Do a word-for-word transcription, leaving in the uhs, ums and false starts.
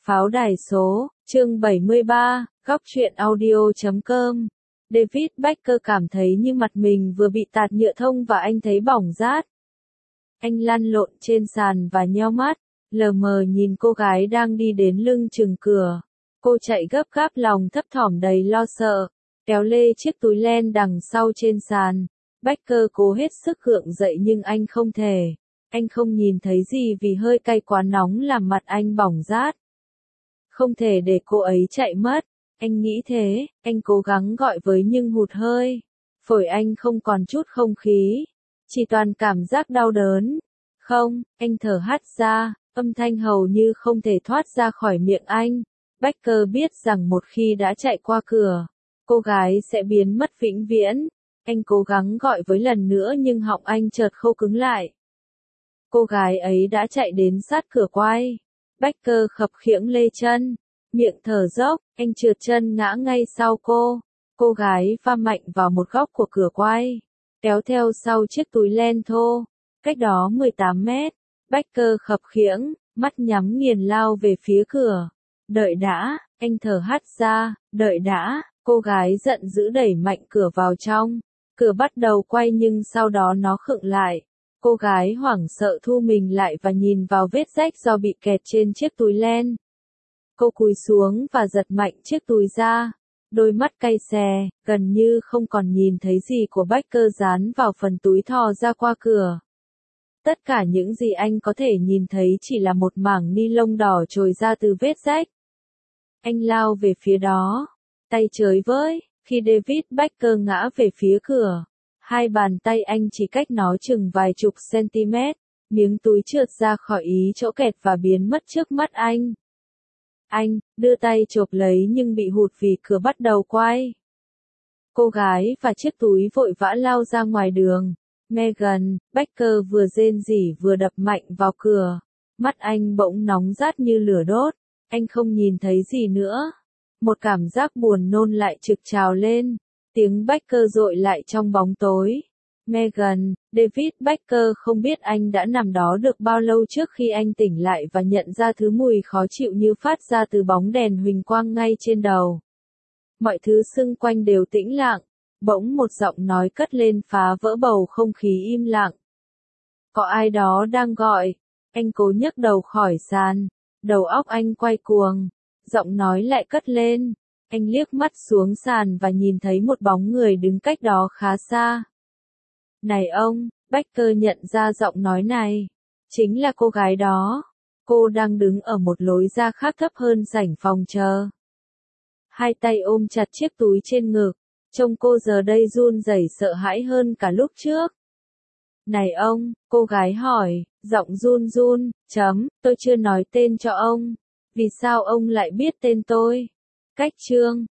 Pháo đài số, chương bảy mươi ba, góc truyện audio chấm com. David Beckham cảm thấy như mặt mình vừa bị tạt nhựa thông và anh thấy bỏng rát. Anh lăn lộn trên sàn và nheo mắt, lờ mờ nhìn cô gái đang đi đến lưng chừng cửa. Cô chạy gấp gáp, lòng thấp thỏm đầy lo sợ, kéo lê chiếc túi len đằng sau trên sàn. Beckham cố hết sức gượng dậy nhưng anh không thể. Anh không nhìn thấy gì vì hơi cay quá nóng làm mặt anh bỏng rát. Không thể để cô ấy chạy mất. Anh nghĩ thế, anh cố gắng gọi với nhưng hụt hơi. Phổi anh không còn chút không khí, chỉ toàn cảm giác đau đớn. Không, anh thở hắt ra, âm thanh hầu như không thể thoát ra khỏi miệng anh. Beckham biết rằng một khi đã chạy qua cửa, cô gái sẽ biến mất vĩnh viễn. Anh cố gắng gọi với lần nữa nhưng họng anh chợt khô cứng lại. Cô gái ấy đã chạy đến sát cửa quay. Beckham khập khiễng lê chân, miệng thở dốc, anh trượt chân ngã ngay sau cô. Cô gái va mạnh vào một góc của cửa quay, kéo theo sau chiếc túi len thô. Cách đó mười tám mét, Beckham khập khiễng, mắt nhắm nghiền lao về phía cửa. Đợi đã, anh thở hắt ra, đợi đã, cô gái giận dữ đẩy mạnh cửa vào trong. Cửa bắt đầu quay nhưng sau đó nó khựng lại. Cô gái hoảng sợ thu mình lại và nhìn vào vết rách do bị kẹt trên chiếc túi len. Cô cúi xuống và giật mạnh chiếc túi ra. Đôi mắt cay xè, gần như không còn nhìn thấy gì của Beckham dán vào phần túi thò ra qua cửa. Tất cả những gì anh có thể nhìn thấy chỉ là một mảng ni lông đỏ trồi ra từ vết rách. Anh lao về phía đó, tay chới với, khi David Beckham ngã về phía cửa. Hai bàn tay anh chỉ cách nó chừng vài chục cm, miếng túi trượt ra khỏi ý chỗ kẹt và biến mất trước mắt anh. Anh đưa tay chộp lấy nhưng bị hụt vì cửa bắt đầu quay. Cô gái và chiếc túi vội vã lao ra ngoài đường. Megan, Beckham vừa rên rỉ vừa đập mạnh vào cửa. Mắt anh bỗng nóng rát như lửa đốt. Anh không nhìn thấy gì nữa. Một cảm giác buồn nôn lại trực trào lên. Tiếng Beckham dội lại trong bóng tối. Megan, David Beckham không biết anh đã nằm đó được bao lâu trước khi anh tỉnh lại và nhận ra thứ mùi khó chịu như phát ra từ bóng đèn huỳnh quang ngay trên đầu. Mọi thứ xung quanh đều tĩnh lặng. Bỗng một giọng nói cất lên phá vỡ bầu không khí im lặng. Có ai đó đang gọi. Anh cố nhấc đầu khỏi sàn. Đầu óc anh quay cuồng. Giọng nói lại cất lên. Anh liếc mắt xuống sàn và nhìn thấy một bóng người đứng cách đó khá xa. Này ông, Beckham nhận ra giọng nói này. Chính là cô gái đó. Cô đang đứng ở một lối ra khác thấp hơn sảnh phòng chờ. Hai tay ôm chặt chiếc túi trên ngực. Trông cô giờ đây run rẩy sợ hãi hơn cả lúc trước. Này ông, cô gái hỏi, giọng run run, chấm, tôi chưa nói tên cho ông. Vì sao ông lại biết tên tôi? Cách chương